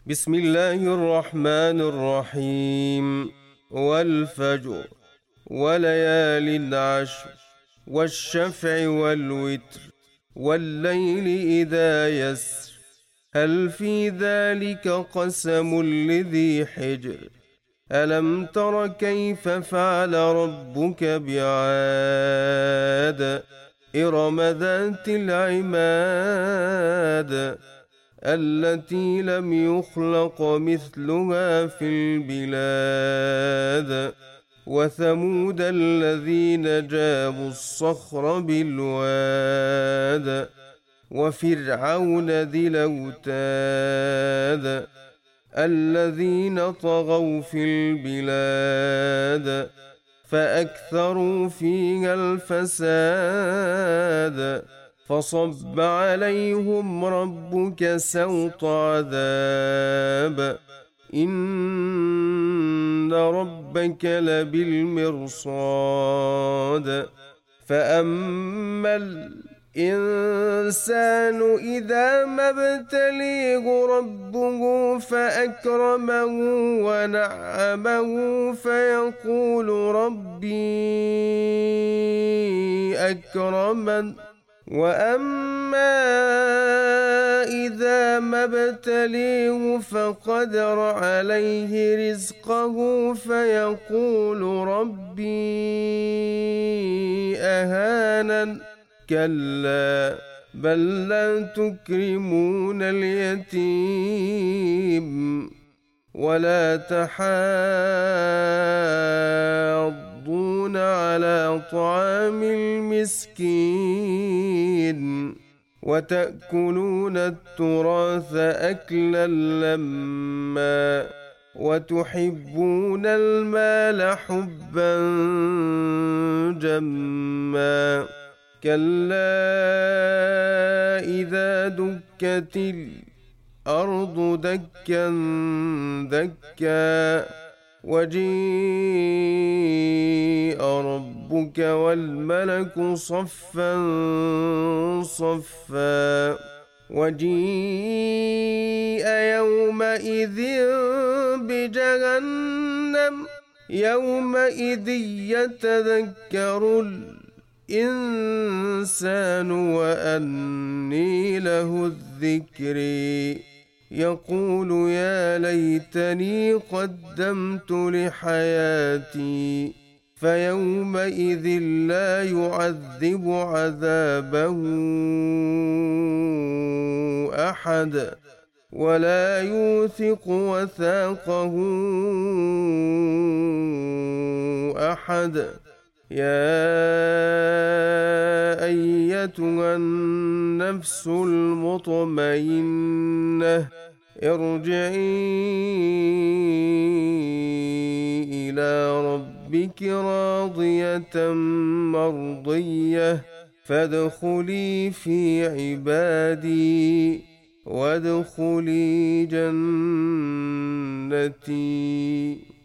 بسم الله الرحمن الرحيم. والفجر وليال عشر والشفع والوتر والليل إذا يسر هل في ذلك قسم لذي حجر ألم تر كيف فعل ربك بعاد إرم ذات العماد التي لم يخلق مثلها في البلاد وثمود الذين جابوا الصخر بالواد وفرعون ذي الأوتاد الذين طغوا في البلاد فأكثروا فيها الفساد فصب عليهم ربك سوط عذاب إن ربك لبالمرصاد فأما الإنسان إذا ما ابتليه ربه فأكرمه ونعمه فيقول ربي أكرمن وأما إذا ما ابتليه فقدر عليه رزقه فيقول ربي أهانن كلا بل لا تكرمون اليتيم ولا تحاضون على طعام المسكين وتأكلون التراث أكلا لما وتحبون المال حبا جما كلا إذا دكت الأرض دكا دكا وجيء ربك والملك صفا صفا وجيء يومئذ بجهنم يومئذ يتذكر الإنسان وأني له الذكر يقول يا ليتني قدمت لحياتي فيومئذ لا يعذب عذابه أحد ولا يوثق وثاقه أحد يا أيتها النفس المطمئنة ارجعي إلى ربك راضية مرضية فادخلي في عبادي وادخلي جنتي.